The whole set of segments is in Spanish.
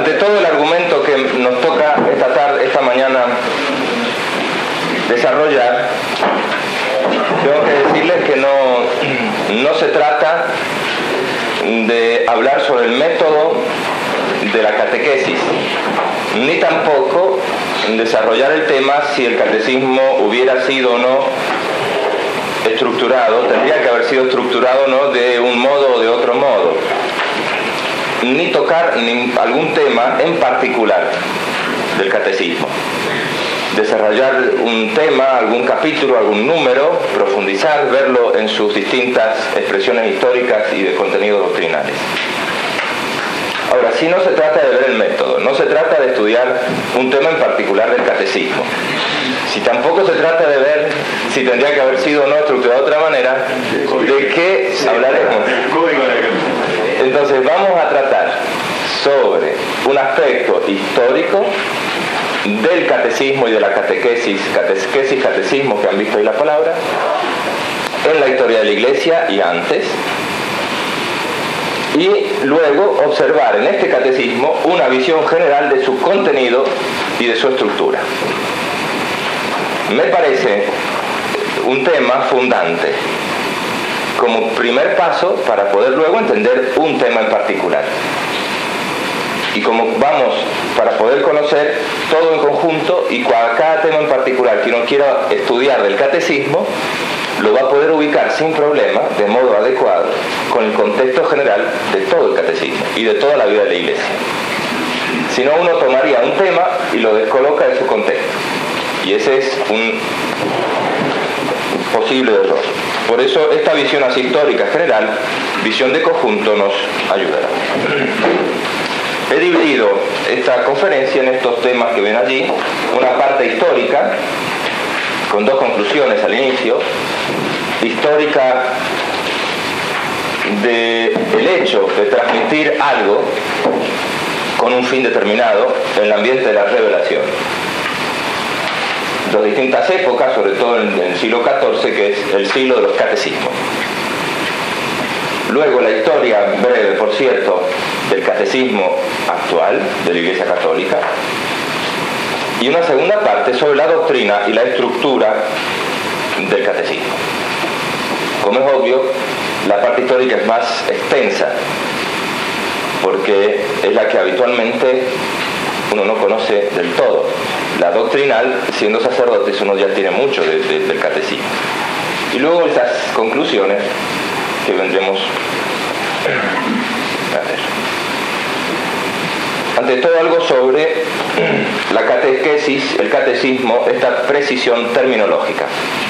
Ante todo el argumento que nos toca esta mañana desarrollar, tengo que decirles que no se trata de hablar sobre el método de la catequesis, ni tampoco desarrollar el tema si el catecismo hubiera sido o no estructurado, tendría que haber sido estructurado o no de un modo o de otro modo, ni tocar algún tema en particular del catecismo. Desarrollar un tema, algún capítulo, algún número, profundizar, verlo en sus distintas expresiones históricas y de contenidos doctrinales. Ahora, si no se trata de ver el método, no se trata de estudiar un tema en particular del catecismo, si tampoco se trata de ver si tendría que haber sido o no estructurado de otra manera, ¿de qué hablaremos? Entonces vamos a tratar sobre un aspecto histórico del catecismo y de la catequesis, catecismo, que han visto ahí la palabra, en la historia de la Iglesia y antes, y luego observar en este catecismo una visión general de su contenido y de su estructura. Me parece un tema fundante como primer paso para poder luego entender un tema en particular. Y como vamos, para poder conocer todo en conjunto y cada tema en particular que uno quiera estudiar del catecismo, lo va a poder ubicar sin problema, de modo adecuado, con el contexto general de todo el catecismo y de toda la vida de la Iglesia. Si no, uno tomaría un tema y lo descoloca de su contexto. Y ese es un posible error. Por eso esta visión así histórica general, visión de conjunto, nos ayudará. He dividido esta conferencia en estos temas que ven allí, una parte histórica, con dos conclusiones al inicio: histórica del hecho de transmitir algo con un fin determinado en el ambiente de la revelación. Las distintas épocas, sobre todo en el siglo XIV, que es el siglo de los catecismos. Luego la historia breve, por cierto, del catecismo actual de la Iglesia Católica, y una segunda parte sobre la doctrina y la estructura del catecismo. Como es obvio, la parte histórica es más extensa, porque es la que habitualmente uno no conoce del todo. La doctrinal, siendo sacerdotes, uno ya tiene mucho del catecismo. Y luego esas conclusiones que vendremos a ver. Ante todo, algo sobre la catequesis, el catecismo, esta precisión terminológica.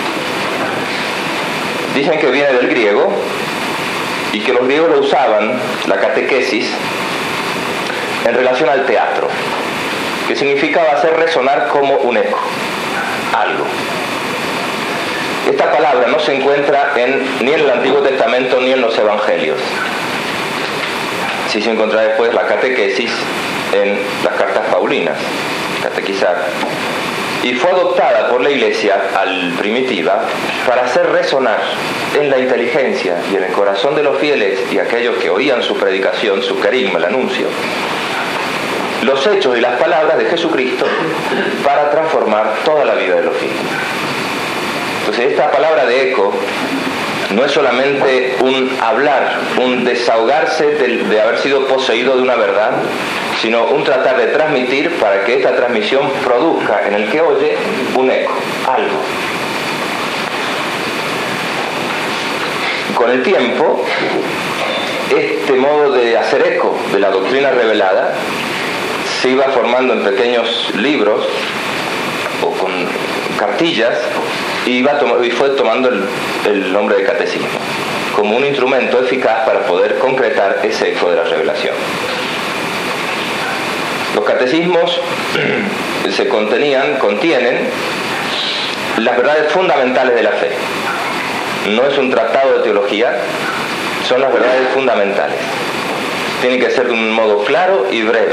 Dicen que viene del griego y que los griegos lo usaban, la catequesis, en relación al teatro, que significaba hacer resonar como un eco, algo. Esta palabra no se encuentra ni en el Antiguo Testamento ni en los Evangelios. Sí se encuentra después la catequesis en las cartas paulinas, catequizar. Y fue adoptada por la Iglesia primitiva para hacer resonar en la inteligencia y en el corazón de los fieles y aquellos que oían su predicación, su carisma, el anuncio, los hechos y las palabras de Jesucristo para transformar toda la vida de los fieles. Entonces esta palabra de eco no es solamente un hablar, un desahogarse de haber sido poseído de una verdad, sino un tratar de transmitir para que esta transmisión produzca en el que oye un eco, algo. Con el tiempo, este modo de hacer eco de la doctrina revelada se iba formando en pequeños libros o con cartillas y fue tomando el nombre de catecismo como un instrumento eficaz para poder concretar ese eco de la revelación. Los catecismos contienen las verdades fundamentales de la fe. No es un tratado de teología, son las verdades fundamentales. Tiene que ser de un modo claro y breve,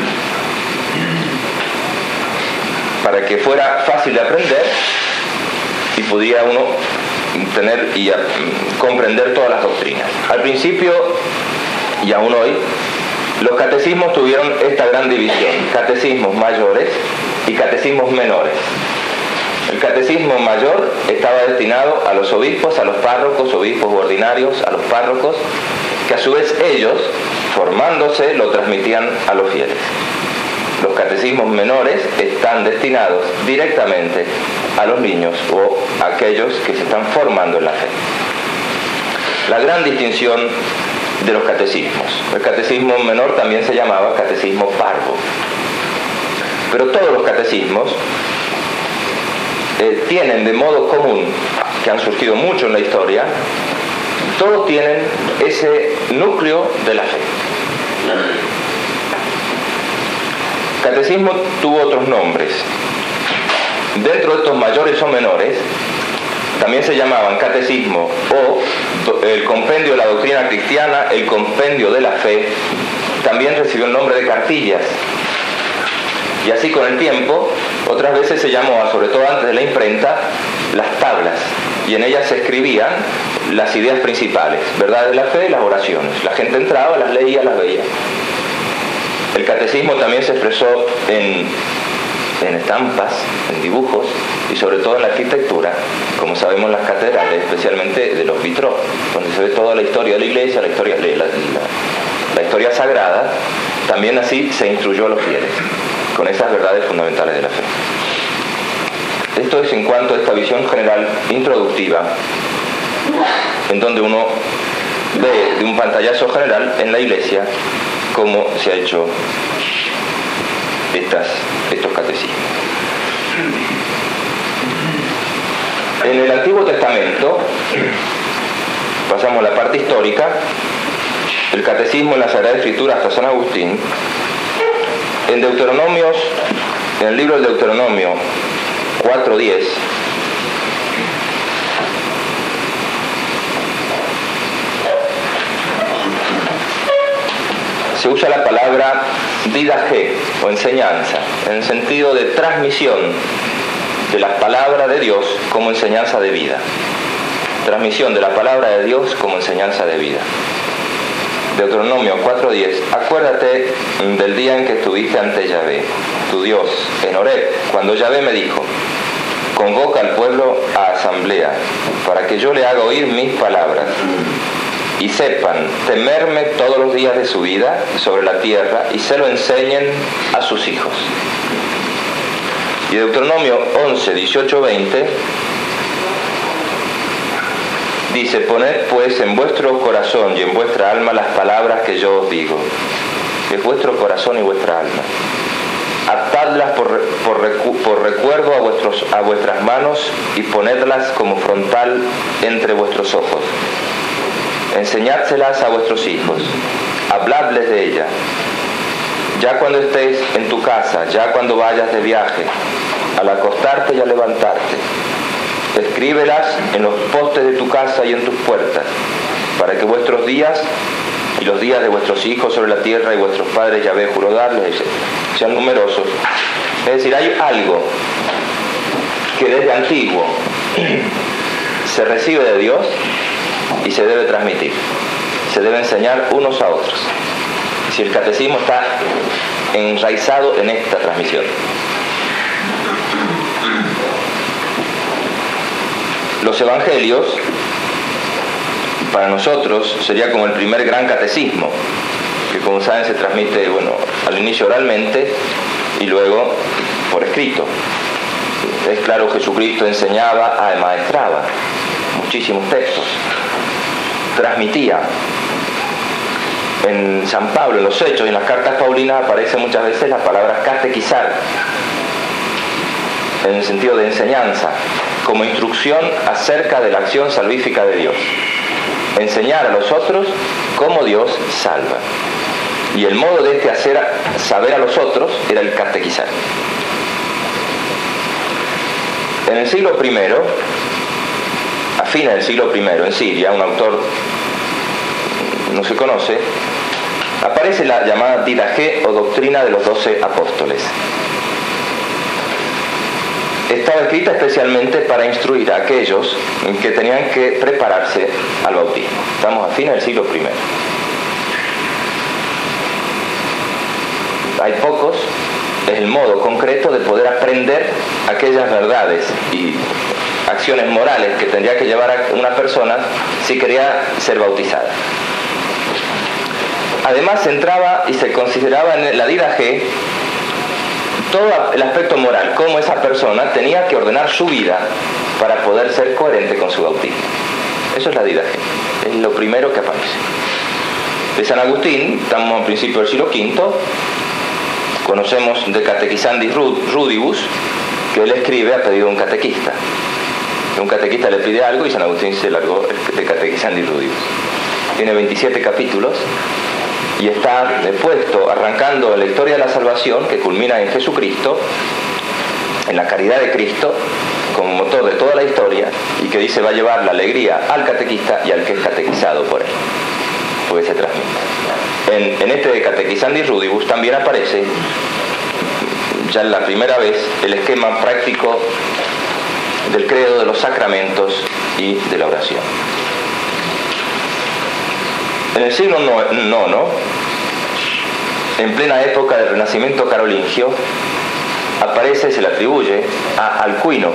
para que fuera fácil de aprender y pudiera uno tener y comprender todas las doctrinas. Al principio, y aún hoy, Los catecismos tuvieron esta gran división: catecismos mayores y catecismos menores. El catecismo mayor estaba destinado a los obispos, a los párrocos, obispos ordinarios, a los párrocos, que a su vez ellos, formándose, lo transmitían a los fieles. Los catecismos menores están destinados directamente a los niños o a aquellos que se están formando en la fe. La gran distinción de los catecismos. El catecismo menor también se llamaba catecismo parvo. Pero todos los catecismos tienen de modo común, que han surgido mucho en la historia, todos tienen ese núcleo de la fe. Catecismo tuvo otros nombres. Dentro de estos mayores o menores, también se llamaban catecismo o el compendio de la doctrina cristiana, el compendio de la fe. También recibió el nombre de cartillas. Y así con el tiempo, otras veces se llamó, sobre todo antes de la imprenta, las tablas. Y en ellas se escribían las ideas principales, verdades de la fe y las oraciones. La gente entraba, las leía, las veía. El catecismo también se expresó en estampas, en dibujos y sobre todo en la arquitectura, como sabemos en las catedrales, especialmente de los vitrós, donde se ve toda la historia de la iglesia, la historia sagrada. También así se instruyó a los fieles con esas verdades fundamentales de la fe. Esto es en cuanto a esta visión general introductiva, en donde uno ve de un pantallazo general en la iglesia cómo se ha hecho estos catecismos. En el Antiguo Testamento, pasamos a la parte histórica, el catecismo en la Sagrada Escritura hasta San Agustín. En Deuteronomios, en el libro del Deuteronomio 4:10, se usa la palabra didaje o enseñanza, en el sentido de transmisión de la palabra de Dios como enseñanza de vida. Transmisión de la palabra de Dios como enseñanza de vida. Deuteronomio 4:10, acuérdate del día en que estuviste ante Yahvé, tu Dios, en Horeb, cuando Yahvé me dijo, convoca al pueblo a asamblea, para que yo le haga oír mis palabras, y sepan temerme todos los días de su vida sobre la tierra, y se lo enseñen a sus hijos. Y Deuteronomio 11:18-20, dice, poned pues en vuestro corazón y en vuestra alma las palabras que yo os digo. Es vuestro corazón y vuestra alma. Atadlas por recuerdo a vuestras manos y ponedlas como frontal entre vuestros ojos. Enseñádselas a vuestros hijos. Habladles de ella. Ya cuando estés en tu casa, ya cuando vayas de viaje, al acostarte y al levantarte. Escríbelas en los postes de tu casa y en tus puertas, para que vuestros días y los días de vuestros hijos sobre la tierra y vuestros padres Yahvé juró darles, sean numerosos. Es decir, hay algo que desde antiguo se recibe de Dios y se debe transmitir. Se debe enseñar unos a otros. Si el catecismo está enraizado en esta transmisión. Los evangelios, para nosotros, sería como el primer gran catecismo, que como saben se transmite, al inicio oralmente y luego por escrito. Es claro, Jesucristo enseñaba, amaestraba muchísimos textos, transmitía. En San Pablo, en los Hechos y en las cartas paulinas aparece muchas veces la palabra catequizar, en el sentido de enseñanza, como instrucción acerca de la acción salvífica de Dios. Enseñar a los otros cómo Dios salva. Y el modo de hacer saber a los otros era el catequizar. En el siglo I, a fines del siglo I, en Siria, un autor no se conoce, aparece la llamada Didaje o doctrina de los 12 apóstoles. Estaba escrita especialmente para instruir a aquellos que tenían que prepararse al bautismo. Estamos a fines del siglo I. hay pocos, es el modo concreto de poder aprender aquellas verdades y acciones morales que tendría que llevar a una persona si quería ser bautizada. Además se entraba y se consideraba en la didaje todo el aspecto moral, cómo esa persona tenía que ordenar su vida para poder ser coherente con su bautismo. Eso es la didaje, es lo primero que aparece. De San Agustín, estamos al principio del siglo V, conocemos de Catequisandis Rudibus, que él escribe a pedido de un catequista. Un catequista le pide algo y San Agustín se largó de Catequisandis Rudibus. Tiene 27 capítulos y está puesto arrancando la historia de la salvación que culmina en Jesucristo, en la caridad de Cristo, como motor de toda la historia, y que dice va a llevar la alegría al catequista y al que es catequizado por él, porque se transmite. En este de Catequisandis Rudibus también aparece, ya la primera vez, el esquema práctico del credo, de los sacramentos y de la oración. En el siglo IX, en plena época del Renacimiento carolingio, aparece y se le atribuye a Alcuino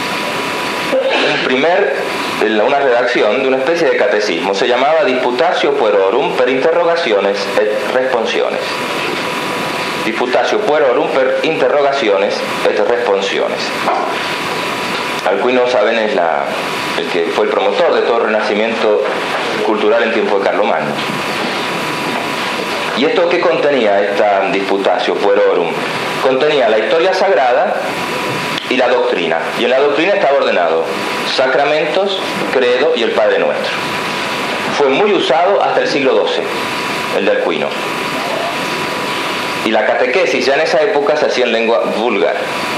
una redacción de una especie de catecismo. Se llamaba Disputatio Puerorum per Interrogationes et Responsiones. Disputatio Puerorum per Interrogationes et Responsiones. Alcuino, saben, es el que fue el promotor de todo el renacimiento cultural en tiempo de Carlomagno. ¿Y esto qué contenía, esta Disputatio Puerorum? Contenía la historia sagrada y la doctrina. Y en la doctrina estaba ordenado sacramentos, credo y el Padre Nuestro. Fue muy usado hasta el siglo XII, el de Alcuino. Y la catequesis ya en esa época se hacía en lengua vulgar.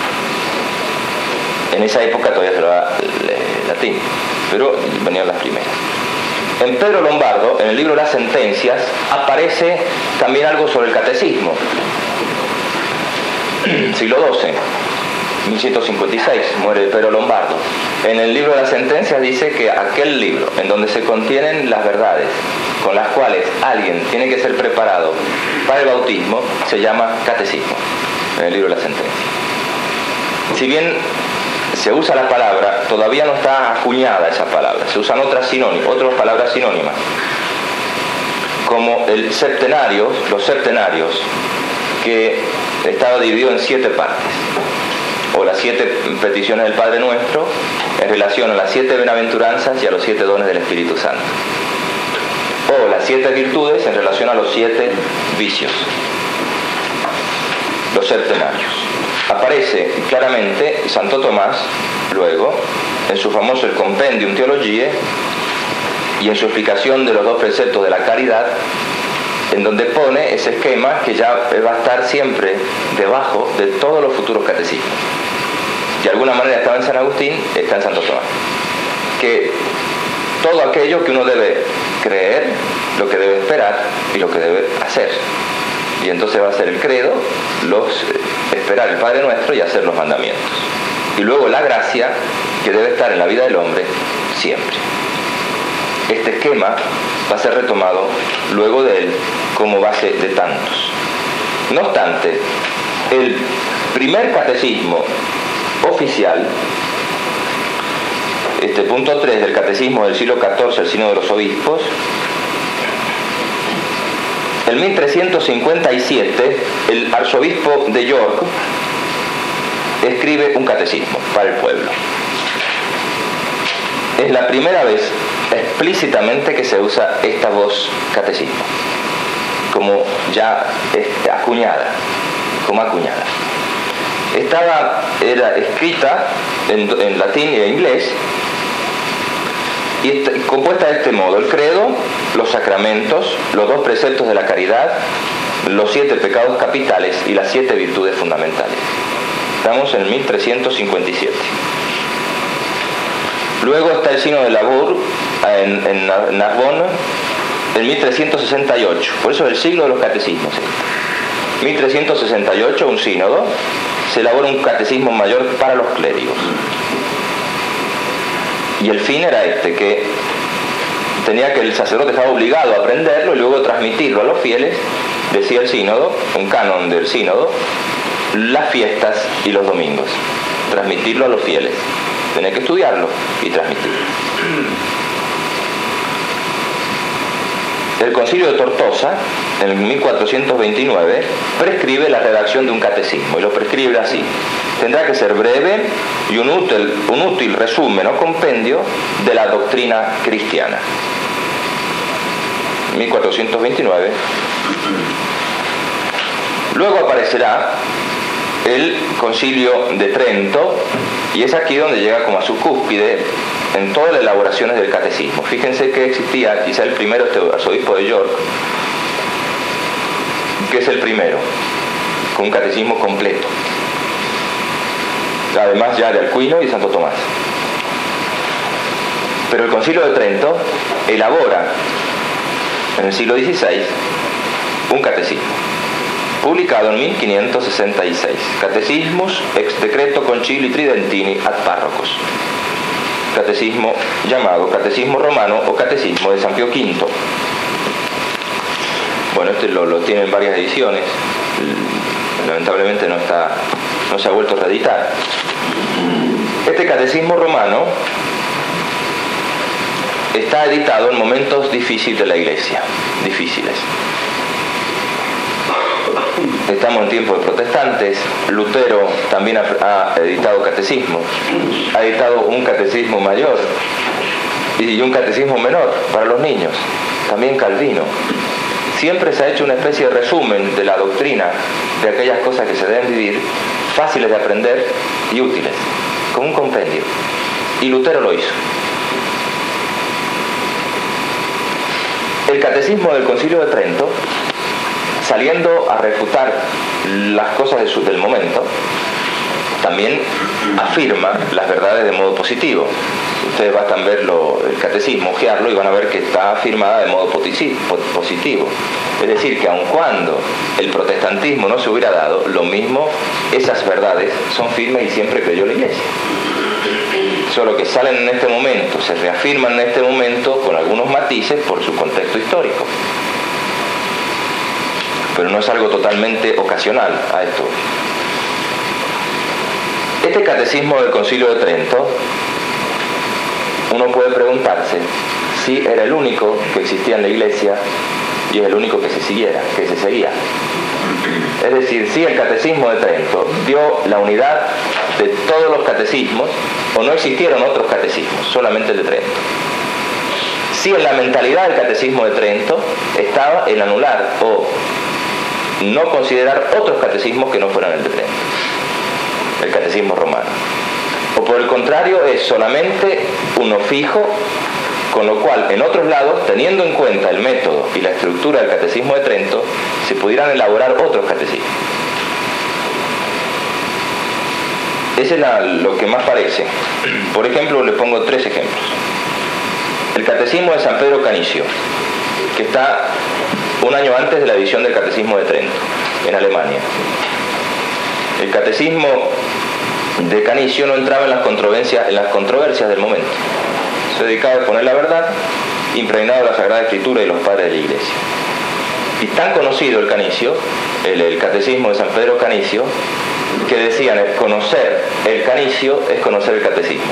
En esa época todavía se hablaba latín, pero venían las primeras. En Pedro Lombardo, en el libro Las Sentencias, aparece también algo sobre el catecismo. Siglo XII, 1156, muere Pedro Lombardo. En el libro de las Sentencias dice que aquel libro en donde se contienen las verdades con las cuales alguien tiene que ser preparado para el bautismo se llama catecismo, en el libro de las Sentencias. Si bien se usa la palabra, todavía no está acuñada esa palabra, se usan otras palabras sinónimas, como el septenario, los septenarios, que estaba dividido en 7 partes, o las 7 peticiones del Padre Nuestro en relación a las 7 bienaventuranzas y a los 7 dones del Espíritu Santo, o las 7 virtudes en relación a los 7 vicios, los septenarios. Aparece claramente Santo Tomás, luego, en su famoso el Compendium Theologiae y en su explicación de los 2 preceptos de la caridad, en donde pone ese esquema que ya va a estar siempre debajo de todos los futuros catecismos. De alguna manera estaba en San Agustín, está en Santo Tomás. Que todo aquello que uno debe creer, lo que debe esperar y lo que debe hacer. Y entonces va a ser el credo, esperar el Padre Nuestro y hacer los mandamientos. Y luego la gracia que debe estar en la vida del hombre siempre. Este esquema va a ser retomado luego de él como base de tantos. No obstante, el primer catecismo oficial, punto 3 del catecismo del siglo XIV, el Sínodo de los Obispos, en 1357 el arzobispo de York escribe un catecismo para el pueblo. Es la primera vez explícitamente que se usa esta voz catecismo, como ya acuñada. Era escrita en latín y en inglés y compuesta de este modo: el credo, los sacramentos, los 2 preceptos de la caridad, los 7 pecados capitales y las 7 virtudes fundamentales. Estamos en 1357. Luego está el Sínodo de Labour en Narbonne en 1368. Por eso es el siglo de los catecismos. 1368, un sínodo, se elabora un catecismo mayor para los clérigos. Y el fin era que el sacerdote estaba obligado a aprenderlo y luego transmitirlo a los fieles decía el sínodo, un canon del sínodo, las fiestas y los domingos. Transmitirlo a los fieles. Tener que estudiarlo y transmitirlo. El Concilio de Tortosa, en 1429, prescribe la redacción de un catecismo, y lo prescribe así: tendrá que ser breve y un útil resumen o compendio de la doctrina cristiana. 1429. Luego aparecerá el Concilio de Trento, y es aquí donde llega como a su cúspide en todas las elaboraciones del catecismo. Fíjense que existía quizá el primero, este arzobispo de York, que es el primero, con un catecismo completo, además ya de Alcuino y Santo Tomás. Pero el Concilio de Trento elabora en el siglo XVI un catecismo, publicado en 1566, Catecismus ex decreto concilii tridentini ad parrocos, catecismo llamado Catecismo Romano o Catecismo de San Pío V. Bueno, este lo tiene en varias ediciones, lamentablemente no se ha vuelto a reeditar. Este Catecismo Romano está editado en momentos difíciles de la Iglesia, difíciles. Estamos en tiempos de protestantes. Lutero también ha editado catecismos, ha editado un catecismo mayor y un catecismo menor para los niños, también Calvino. Siempre se ha hecho una especie de resumen de la doctrina, de aquellas cosas que se deben vivir, fáciles de aprender y útiles, como un compendio, y Lutero lo hizo. El catecismo del Concilio de Trento, saliendo a refutar las cosas del momento, también afirma las verdades de modo positivo. Ustedes van a ver el catecismo, ojearlo, y van a ver que está afirmada de modo positivo. Es decir, que aun cuando el protestantismo no se hubiera dado, lo mismo, esas verdades son firmes y siempre creyó la Iglesia. Solo que salen en este momento, se reafirman en este momento con algunos matices por su contexto histórico. Pero no es algo totalmente ocasional a esto. Este catecismo del Concilio de Trento, uno puede preguntarse si era el único que existía en la Iglesia y es el único que se seguía. Es decir, si el catecismo de Trento dio la unidad de todos los catecismos, o no existieron otros catecismos, solamente el de Trento. Si en la mentalidad del catecismo de Trento estaba el anular o no considerar otros catecismos que no fueran el de Trento, el catecismo romano. O por el contrario, es solamente uno fijo, con lo cual en otros lados, teniendo en cuenta el método y la estructura del catecismo de Trento, se pudieran elaborar otros catecismos. Ese es lo que más parece. Por ejemplo, les pongo 3 ejemplos. El catecismo de San Pedro Canicio, que está un año antes de la edición del catecismo de Trento, en Alemania. El catecismo de Canicio no entraba en las controversias del momento. Se dedicaba a exponer la verdad, impregnado de la Sagrada Escritura y los padres de la Iglesia. Y tan conocido el Canicio, el catecismo de San Pedro Canicio, que decían, conocer el Canicio es conocer el catecismo.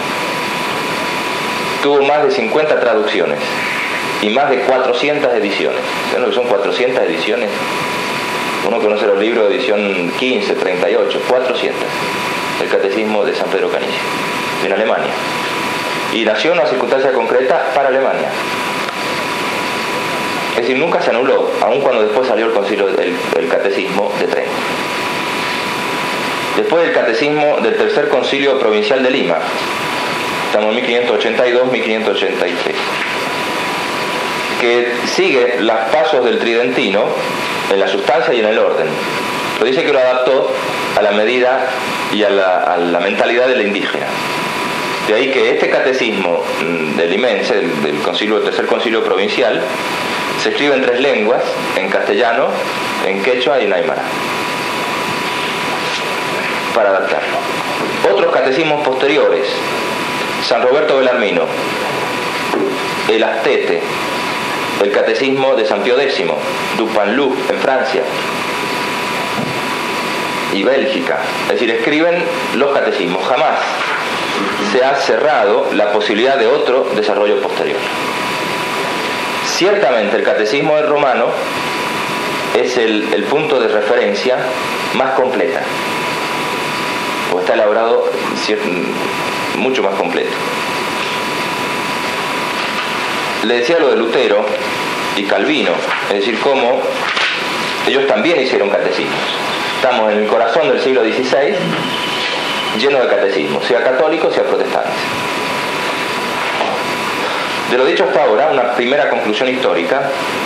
Tuvo más de 50 traducciones y más de 400 ediciones. ¿Saben lo que son 400 ediciones? Uno conoce los libros de edición 15, 38, 400. El catecismo de San Pedro Canicio, en Alemania. Y nació en una circunstancia concreta para Alemania. Es decir, nunca se anuló, aun cuando después salió el concilio el catecismo de Trento. Después del catecismo del Tercer Concilio Provincial de Lima, estamos en 1582-1583, que sigue los pasos del tridentino en la sustancia y en el orden, pero dice que lo adaptó a la medida y a la mentalidad de la indígena. De ahí que este catecismo del limense, del Tercer Concilio Provincial, se escribe en 3 lenguas, en castellano, en quechua y en aymara, para adaptarlo. Otros catecismos posteriores, San Roberto Belarmino, el Astete, el catecismo de San Pío X, Dupanloup en Francia y Bélgica. Es decir, escriben los catecismos. Jamás se ha cerrado la posibilidad de otro desarrollo posterior. Ciertamente el catecismo del romano es el punto de referencia más completa, porque está elaborado mucho más completo. Le decía lo de Lutero y Calvino, es decir, cómo ellos también hicieron catecismos. Estamos en el corazón del siglo XVI, lleno de catecismos, sea católicos, sea protestantes. De lo dicho hasta ahora, una primera conclusión histórica.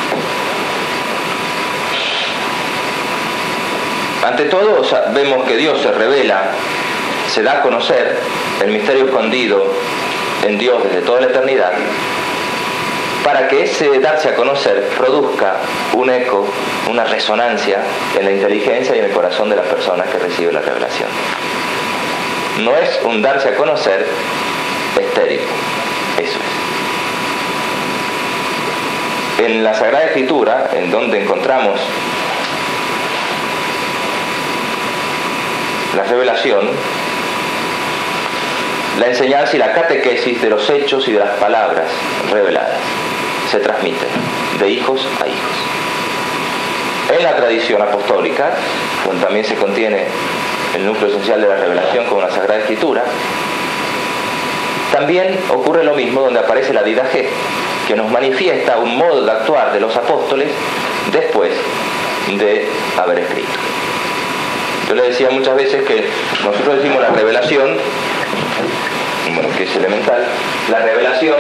Ante todo, vemos que Dios se revela, se da a conocer el misterio escondido en Dios desde toda la eternidad, para que ese darse a conocer produzca un eco, una resonancia en la inteligencia y en el corazón de las personas que reciben la revelación. No es un darse a conocer estéril, eso es. En la Sagrada Escritura, en donde encontramos la revelación, la enseñanza y la catequesis de los hechos y de las palabras reveladas se transmiten de hijos a hijos. En la tradición apostólica, donde también se contiene el núcleo esencial de la revelación como la Sagrada Escritura, también ocurre lo mismo, donde aparece la didaché, que nos manifiesta un modo de actuar de los apóstoles después de haber escrito. Yo le decía muchas veces que nosotros decimos la revelación, bueno, que es elemental, la revelación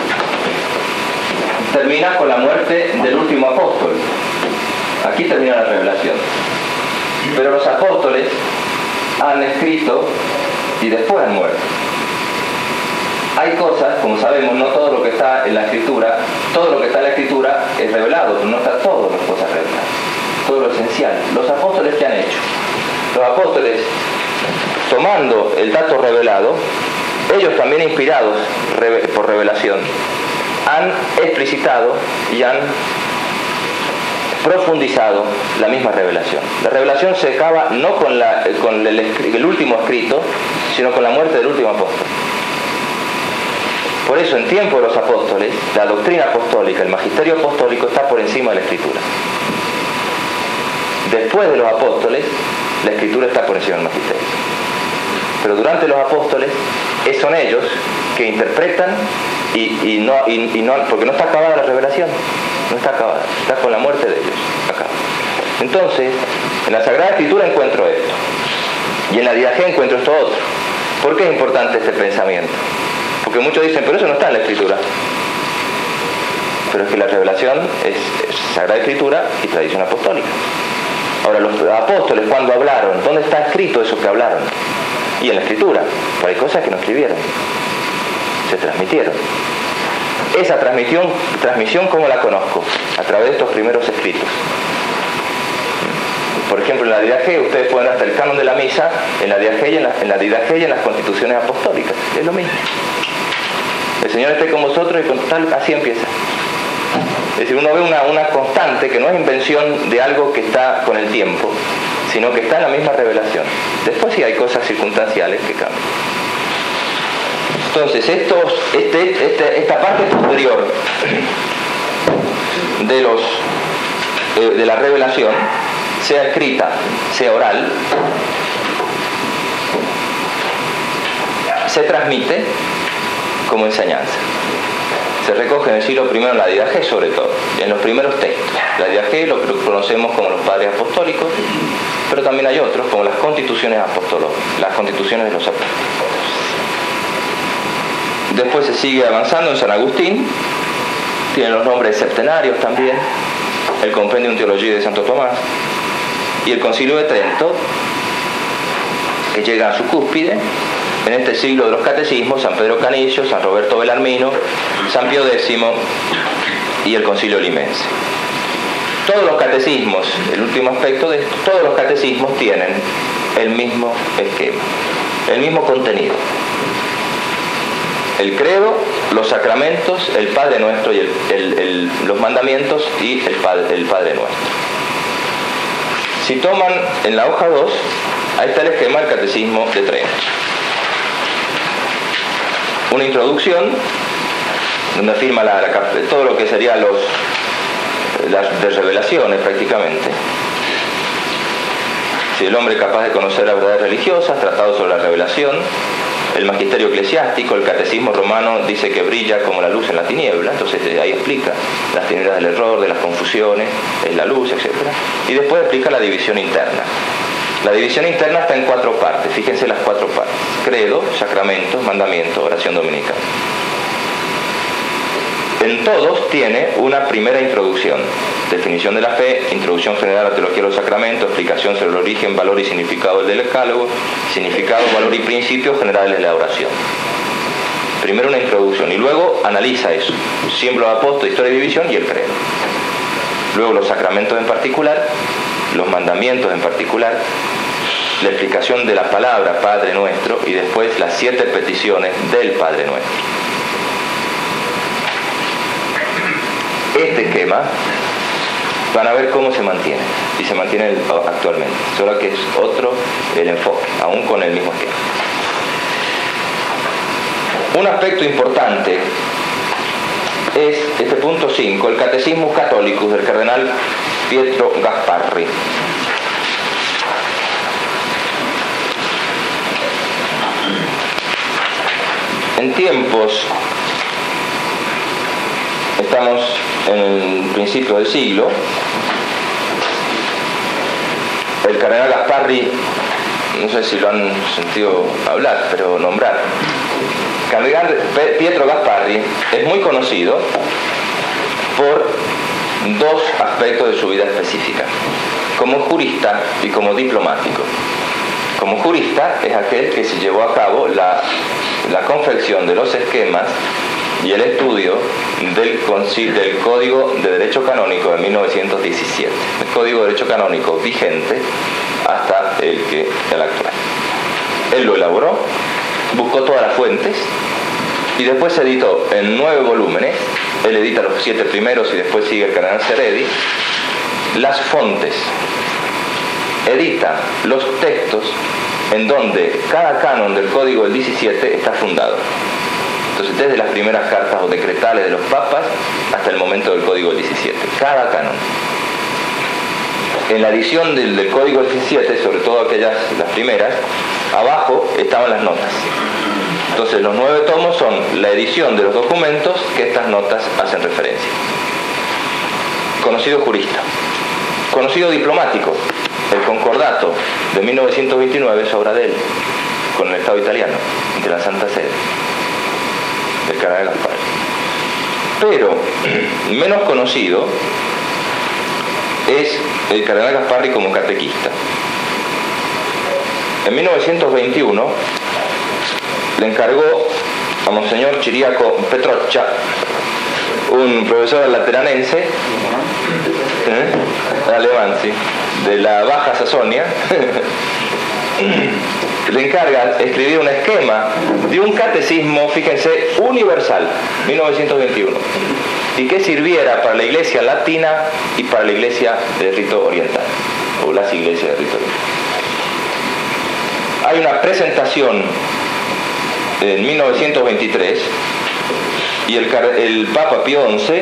termina con la muerte del último apóstol. Aquí termina la revelación. Pero los apóstoles han escrito y después han muerto. Hay cosas, como sabemos, no todo lo que está en la Escritura, todo lo que está en la Escritura es revelado, pero no está todo las cosas reveladas, todo lo esencial. Los apóstoles, ¿qué han hecho? Los apóstoles, tomando el dato revelado, ellos también inspirados por revelación, han explicitado y han profundizado la misma revelación. La revelación se acaba no con el último escrito, sino con la muerte del último apóstol. Por eso, en tiempo de los apóstoles, la doctrina apostólica, el magisterio apostólico está por encima de la Escritura. Después de los apóstoles, la Escritura está por encima del magisterio. Pero durante los apóstoles, son ellos que interpretan y no, porque no está acabada la revelación, no está acabada, está con la muerte de ellos acá. Entonces, en la Sagrada Escritura encuentro esto, y en la didaché encuentro esto otro. ¿Por qué es importante este pensamiento? Porque muchos dicen, pero eso no está en la Escritura. Pero es que la revelación es Sagrada Escritura y tradición apostólica. Ahora, los apóstoles, cuando hablaron, ¿dónde está escrito eso que hablaron? Y en la Escritura, pero hay cosas que no escribieron, se transmitieron. Esa transmisión, ¿cómo la conozco? A través de estos primeros escritos. Por ejemplo, en la didaché, ustedes pueden ver hasta el canon de la misa, en la didaché y en las constituciones apostólicas, es lo mismo. El Señor esté con vosotros y con tal, así empieza. Es decir, uno ve una constante que no es invención de algo que está con el tiempo, sino que está en la misma revelación. Después sí hay cosas circunstanciales que cambian. Entonces, esta parte posterior de la revelación, sea escrita, sea oral, se transmite como enseñanza. Se recoge en el siglo I en la didaché, sobre todo, en los primeros textos. La didaché lo conocemos como los padres apostólicos, pero también hay otros, como las constituciones apostológicas, las constituciones de los apóstoles. Después se sigue avanzando en San Agustín, tiene los nombres septenarios también, el Compendium Theologiae de Santo Tomás, y el Concilio de Trento, que llega a su cúspide en este siglo de los catecismos, San Pedro Canillo, San Roberto Belarmino, San Pío X y el Concilio Limense. Todos los catecismos, el último aspecto de esto, todos los catecismos tienen el mismo esquema, el mismo contenido. El credo los sacramentos, el Padre Nuestro y los mandamientos y el Padre Nuestro. Si toman en la hoja 2, ahí está el esquema del Catecismo de Trento. Una introducción donde afirma todo lo que serían las de revelaciones prácticamente. Si el hombre es capaz de conocer las verdades religiosas, tratado sobre la revelación, el magisterio eclesiástico, el catecismo romano dice que brilla como la luz en la tiniebla, entonces ahí explica las tinieblas del error, de las confusiones, es la luz, etc. Y después explica la división interna. La división interna está en 4 partes, fíjense las 4 partes: credo, sacramentos, mandamientos, oración dominical. En todos tiene una primera introducción: definición de la fe, introducción general a la teología de los sacramentos, explicación sobre el origen, valor y significado del decálogo, significado, valor y principios generales de la oración. Primero una introducción y luego analiza eso: símbolo de apóstol, historia y división y el credo. Luego los sacramentos en particular, los mandamientos en particular, la explicación de la palabra Padre Nuestro y después las 7 peticiones del Padre Nuestro. Este esquema van a ver cómo se mantiene, y se mantiene actualmente, solo que es otro el enfoque, aún con el mismo esquema. Un aspecto importante es este punto 5, el Catecismus Catholicus del cardenal Pietro Gasparri. En tiempos, estamos en el principio del siglo, el cardenal Gasparri, no sé si lo han sentido hablar, pero nombrar, cardenal Pietro Gasparri es muy conocido por 2 aspectos de su vida específica: como jurista y como diplomático. Como jurista es aquel que se llevó a cabo la confección de los esquemas y el estudio del Código de Derecho Canónico de 1917, el Código de Derecho Canónico vigente hasta el actual. Él lo elaboró, buscó todas las fuentes y después se editó en 9 volúmenes. Él edita los 7 primeros y después sigue el cardenal Seredi. Las fontes, edita los textos en donde cada canon del Código del 17 está fundado. Entonces, desde las primeras cartas o decretales de los papas hasta el momento del Código del 17, cada canon. En la edición del Código del 17, sobre todo las primeras, abajo estaban las notas. Entonces, los 9 tomos son la edición de los documentos que estas notas hacen referencia. Conocido jurista. Conocido diplomático. El concordato de 1929 es obra de él, con el Estado italiano, de la Santa Sede, del cardenal Gasparri. Pero menos conocido es el cardenal Gasparri como catequista. En 1921 le encargó a Monseñor Ciriaco Petroccia, un profesor lateranense, alemán, sí, de la Baja Sajonia, le encarga escribir un esquema de un catecismo, fíjense, universal, 1921, y que sirviera para la iglesia latina y para la iglesia de rito oriental, o las iglesias de rito oriental. Hay una presentación en 1923 y el Papa Pío XI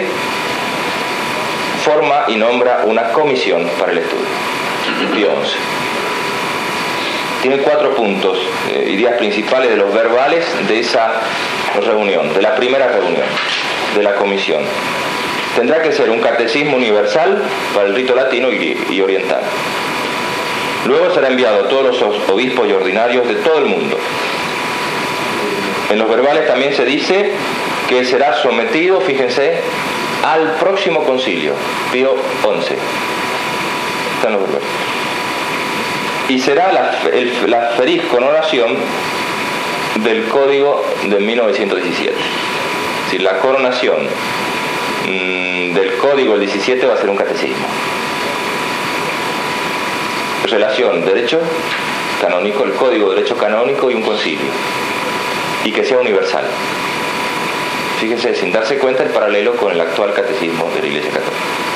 forma y nombra una comisión para el estudio. Pío XI tiene 4 puntos, ideas principales de los verbales de esa reunión, de la primera reunión de la comisión. Tendrá que ser un catecismo universal para el rito latino y oriental. Luego será enviado a todos los obispos y ordinarios de todo el mundo. En los verbales también se dice que será sometido, fíjense, al próximo concilio, Pío XI. Están los verbales. Y será la feliz coronación del Código de 1917. Es decir, la coronación del Código del 17 va a ser un catecismo. Relación derecho canónico, el Código de Derecho Canónico y un concilio. Y que sea universal. fíjense, sin darse cuenta, el paralelo con el actual catecismo de la Iglesia Católica.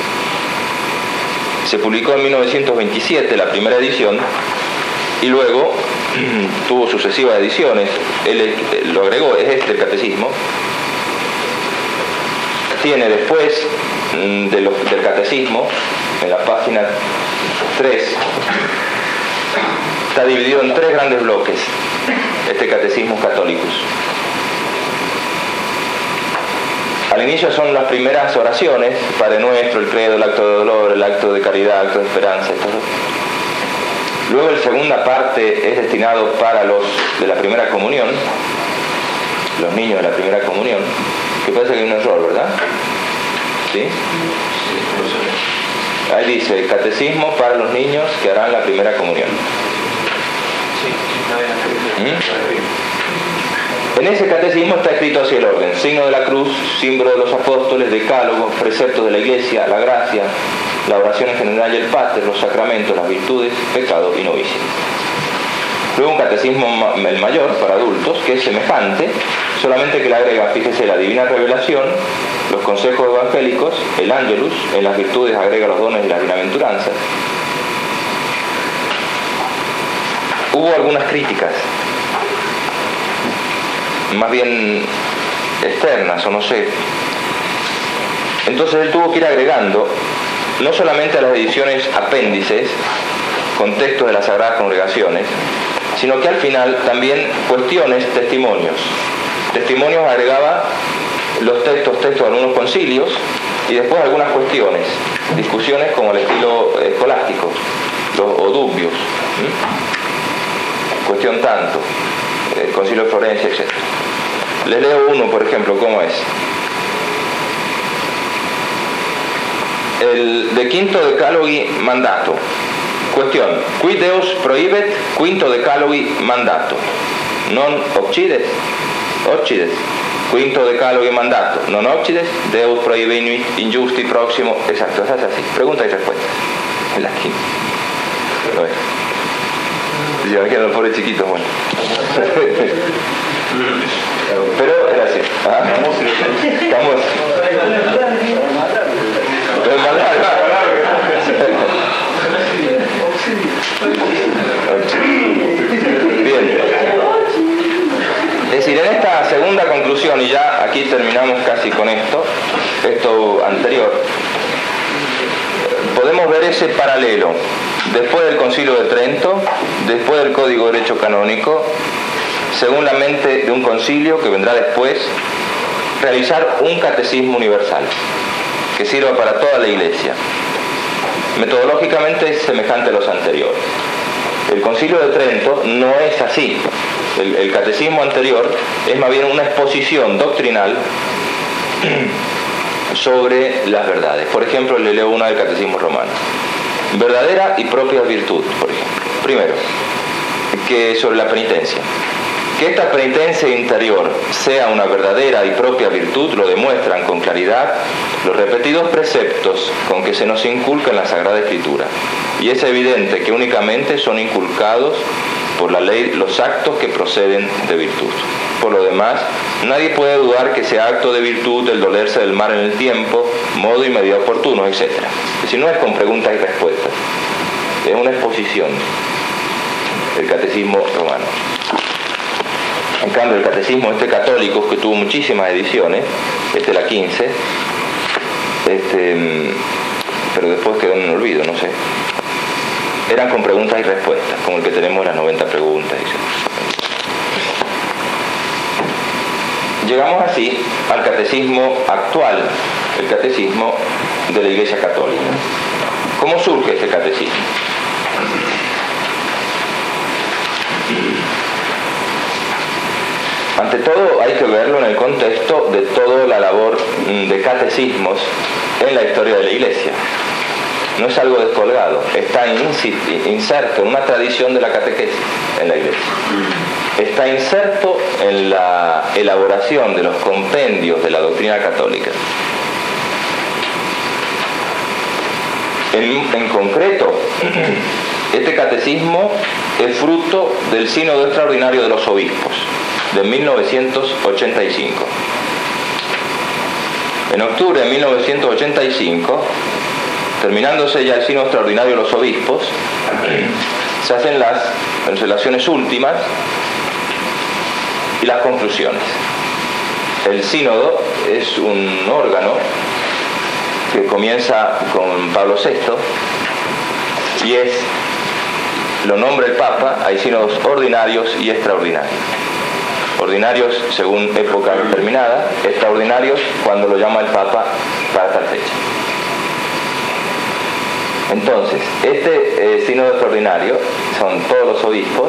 Se publicó en 1927 la primera edición y luego tuvo sucesivas ediciones. Él lo agregó, es este catecismo. Tiene después del catecismo, en la página 3, está dividido en 3 grandes bloques, este catecismo católicos. Al inicio son las primeras oraciones, Padre Nuestro, el credo, el acto de dolor, el acto de caridad, el acto de esperanza, todo. Luego la segunda parte es destinado para los de la primera comunión, los niños de la primera comunión, que parece que hay un error, ¿verdad? ¿Sí? Ahí dice, catecismo para los niños que harán la primera comunión. En ese catecismo está escrito así el orden: signo de la cruz, símbolo de los apóstoles, decálogo, preceptos de la iglesia, la gracia, la oración en general y el pater, los sacramentos, las virtudes, pecado y novicio. Luego un catecismo, el mayor, para adultos, que es semejante, solamente que le agrega, fíjese, la divina revelación, los consejos evangélicos, el ángelus, en las virtudes agrega los dones y las bienaventuranzas. Hubo algunas críticas, más bien externas, o no sé. Entonces él tuvo que ir agregando, no solamente a las ediciones apéndices, con textos de las Sagradas Congregaciones, sino que al final también cuestiones, testimonios. Testimonios agregaba los textos de algunos concilios y después algunas cuestiones, discusiones como el estilo escolástico, los odubios, cuestión tanto, el concilio de Florencia, etc. Les leo uno, por ejemplo, ¿cómo es? El de quinto decalogi mandato. Cuestión: qui Deus prohibet quinto decalogi mandato. Non occides? Occides. Quinto decalogi mandato. Non occides? Deus prohibinuit injusti próximo. Exacto, es así. Pregunta y respuesta. En la quinta. Ya me quedan los pobres chiquitos, bueno. Pero era así. Estamos. Bien. Es decir, en esta segunda conclusión, y ya aquí terminamos casi con esto anterior, podemos ver ese paralelo. Después del Concilio de Trento, después del Código de Derecho Canónico, según la mente de un concilio que vendrá después, realizar un catecismo universal que sirva para toda la Iglesia. Metodológicamente es semejante a los anteriores. El Concilio de Trento no es así. El catecismo anterior es más bien una exposición doctrinal sobre las verdades. Por ejemplo, le leo una del Catecismo Romano. Verdadera y propia virtud, por ejemplo. Primero, que sobre la penitencia. Que esta penitencia interior sea una verdadera y propia virtud lo demuestran con claridad los repetidos preceptos con que se nos inculca en la Sagrada Escritura. Y es evidente que únicamente son inculcados por la ley los actos que proceden de virtud. Por lo demás, nadie puede dudar que sea acto de virtud el dolerse del mal en el tiempo, modo y medida oportunos, etc. Es decir, no es con preguntas y respuestas, es una exposición del Catecismo Romano. En cambio, el catecismo católico, que tuvo muchísimas ediciones, la 15, pero después quedó en el olvido, no sé. Eran con preguntas y respuestas, como el que tenemos las 90 preguntas, etc. Llegamos así al catecismo actual, el catecismo de la Iglesia Católica. ¿Cómo surge este catecismo? Ante todo hay que verlo en el contexto de toda la labor de catecismos en la historia de la Iglesia. No es algo descolgado, está inserto en una tradición de la catequesis en la Iglesia. Está inserto en la elaboración de los compendios de la doctrina católica. En concreto, este catecismo es fruto del Sínodo Extraordinario de los Obispos de 1985. En octubre de 1985, terminándose ya el sínodo extraordinario de los obispos, se hacen las relaciones últimas y las conclusiones. El sínodo es un órgano que comienza con Pablo VI y lo nombra el Papa. Hay sínodos ordinarios y extraordinarios. Ordinarios según época determinada, extraordinarios cuando lo llama el Papa para tal fecha. Entonces, este sínodo extraordinario son todos los obispos,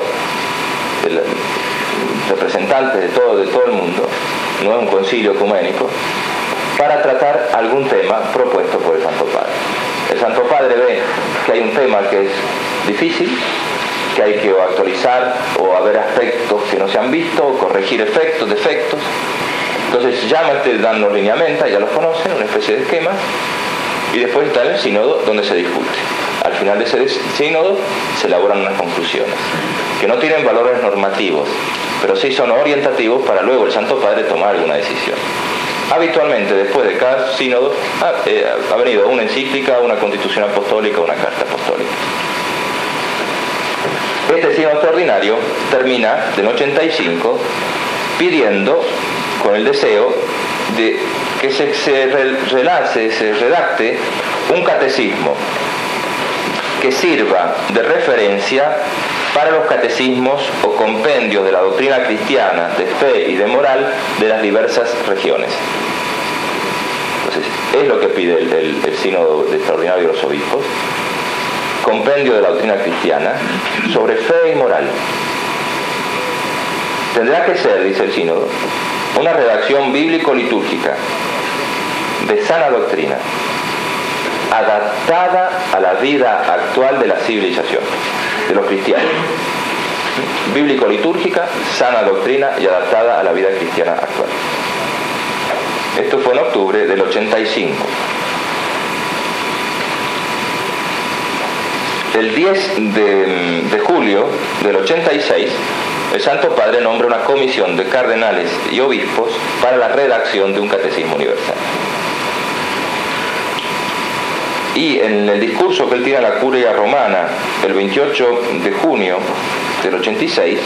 representantes de todo el mundo, no es un concilio ecuménico, para tratar algún tema propuesto por el Santo Padre. El Santo Padre ve que hay un tema que es difícil, que hay que actualizar o haber aspectos que no se han visto, o corregir efectos, defectos. Entonces llama dando lineamientos, ya los conocen, una especie de esquema, y después está el sínodo donde se discute. Al final de ese sínodo se elaboran unas conclusiones, que no tienen valores normativos, pero sí son orientativos para luego el Santo Padre tomar alguna decisión. Habitualmente, después de cada sínodo, ha venido una encíclica, una constitución apostólica, una carta apostólica. Este sínodo extraordinario termina del 85 pidiendo, con el deseo de que se redacte un catecismo que sirva de referencia para los catecismos o compendios de la doctrina cristiana, de fe y de moral de las diversas regiones. Entonces, es lo que pide el sínodo extraordinario de los obispos: compendio de la doctrina cristiana sobre fe y moral. Tendrá que ser, dice el sínodo, una redacción bíblico-litúrgica de sana doctrina, adaptada a la vida actual de la civilización, de los cristianos. Bíblico-litúrgica, sana doctrina y adaptada a la vida cristiana actual. Esto fue en octubre del 85. El 10 de julio del 86, el Santo Padre nombra una comisión de cardenales y obispos para la redacción de un catecismo universal. Y en el discurso que él tiene a la Curia Romana el 28 de junio del 86,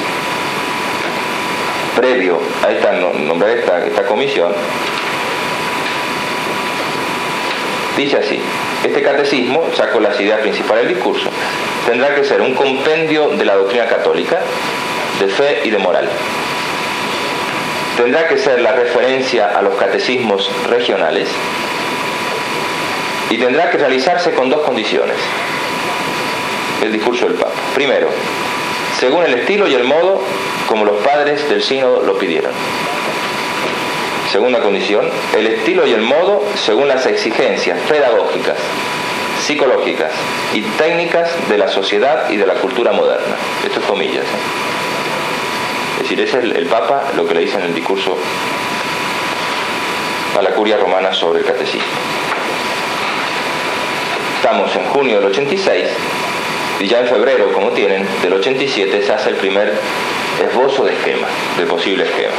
previo a nombrar esta comisión, dice así: este catecismo, saco las ideas principales del discurso, tendrá que ser un compendio de la doctrina católica, de fe y de moral. Tendrá que ser la referencia a los catecismos regionales y tendrá que realizarse con dos condiciones. El discurso del Papa. Primero, según el estilo y el modo como los padres del sínodo lo pidieron. Segunda condición, el estilo y el modo según las exigencias pedagógicas, psicológicas y técnicas de la sociedad y de la cultura moderna. Esto es comillas. Es decir, ese es el Papa lo que le dice en el discurso a la Curia Romana sobre el catecismo. Estamos en junio del 86 y ya en febrero, como tienen, del 87 se hace el primer esbozo de esquema, de posible esquema.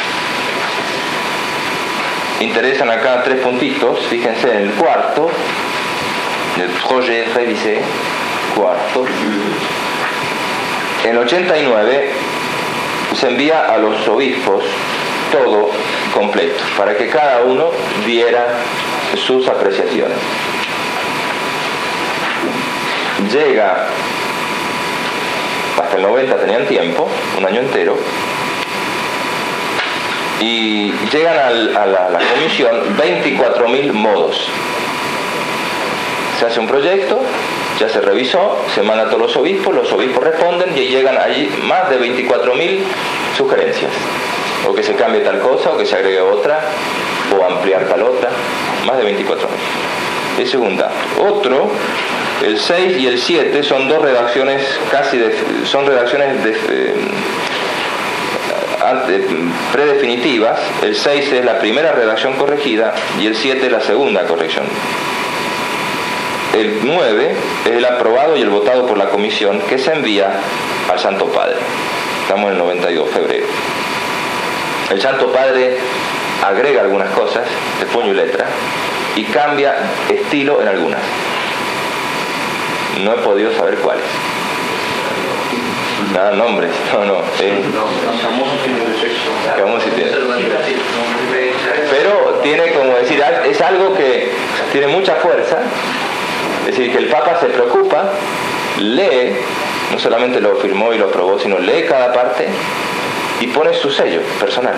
Interesan acá tres puntitos, fíjense en el cuarto, el projet révisé, cuarto. En 89 se envía a los obispos todo completo, para que cada uno diera sus apreciaciones. Llega, hasta el 90 tenían tiempo, un año entero, y llegan a la comisión 24.000 modos. Se hace un proyecto, ya se revisó, se manda a todos los obispos responden y llegan allí más de 24.000 sugerencias. O que se cambie tal cosa, o que se agregue otra, o ampliar tal otra, más de 24.000. Es segunda. Otro, el 6 y el 7 son dos redacciones predefinitivas. El 6 es la primera redacción corregida y el 7 es la segunda corrección. El 9 es el aprobado y el votado por la comisión, que se envía al Santo Padre. Estamos en el 92, febrero. El Santo Padre agrega algunas cosas de puño y letra y cambia estilo en algunas. No he podido saber cuáles. Nada, nombres, no. Camusi tiene. Pero tiene, como decir, es algo que tiene mucha fuerza. Es decir, que el Papa se preocupa, lee, no solamente lo firmó y lo aprobó, sino lee cada parte y pone su sello personal.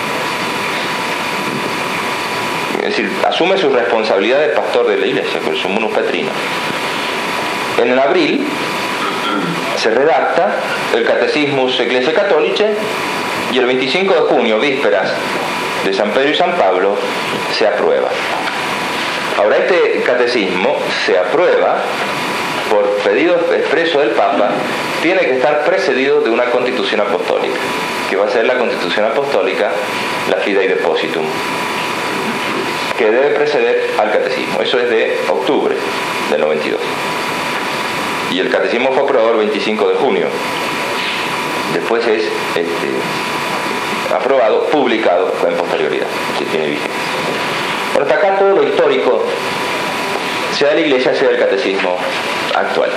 Es decir, asume su responsabilidad de pastor de la Iglesia, con el Summunus Petrino. En abril se redacta el Catecismus Ecclesiae Catholicae y el 25 de junio, vísperas de San Pedro y San Pablo, se aprueba. Ahora, este catecismo se aprueba por pedido expreso del Papa, tiene que estar precedido de una constitución apostólica, que va a ser la constitución apostólica, la Fidei Depositum, que debe preceder al catecismo. Eso es de octubre del 92. Y el catecismo fue aprobado el 25 de junio. Después es aprobado, publicado en posterioridad, si tiene vigencia. Por hasta acá todo lo histórico, sea de la Iglesia, sea del catecismo actual.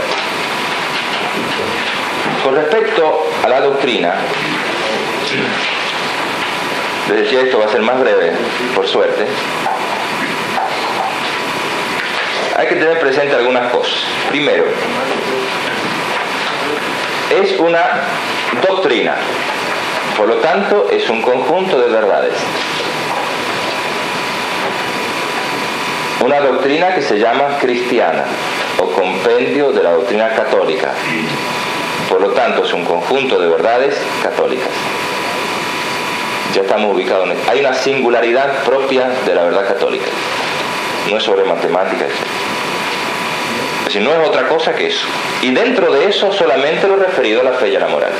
Con respecto a la doctrina, les decía, esto va a ser más breve, por suerte. Hay que tener presente algunas cosas. Primero, es una doctrina, por lo tanto es un conjunto de verdades. Una doctrina que se llama cristiana o compendio de la doctrina católica. Por lo tanto es un conjunto de verdades católicas. Ya estamos ubicados en... Hay una singularidad propia de la verdad católica. No es sobre matemáticas. Es decir, no es otra cosa que eso. Y dentro de eso solamente lo referido a la fe y a la moral.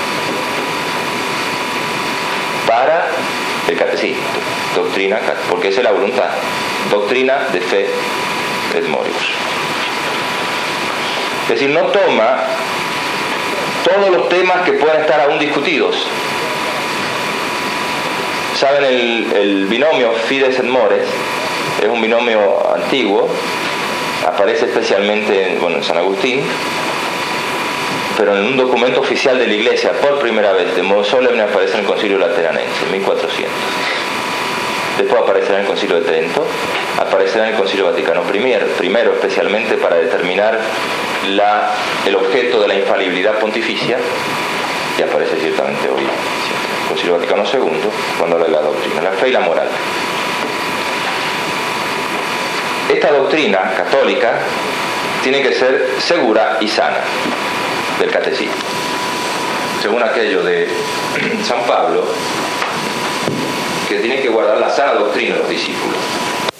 Para el catecismo, doctrina, porque esa es la voluntad. Doctrina de fe et morius. Es decir, no toma todos los temas que puedan estar aún discutidos. ¿Saben el binomio Fides et Mores? Es un binomio antiguo, aparece especialmente en San Agustín, pero en un documento oficial de la Iglesia, por primera vez, de modo solemne, aparece en el Concilio Lateranense, en 1400. Después aparecerá en el Concilio de Trento, aparecerá en el Concilio Vaticano primero especialmente para determinar el objeto de la infalibilidad pontificia, y aparece ciertamente hoy, en el Concilio Vaticano II, cuando habla de la doctrina, la fe y la moral. Esta doctrina católica tiene que ser segura y sana del catecismo. Según aquello de San Pablo, que tiene que guardar la sana doctrina de los discípulos.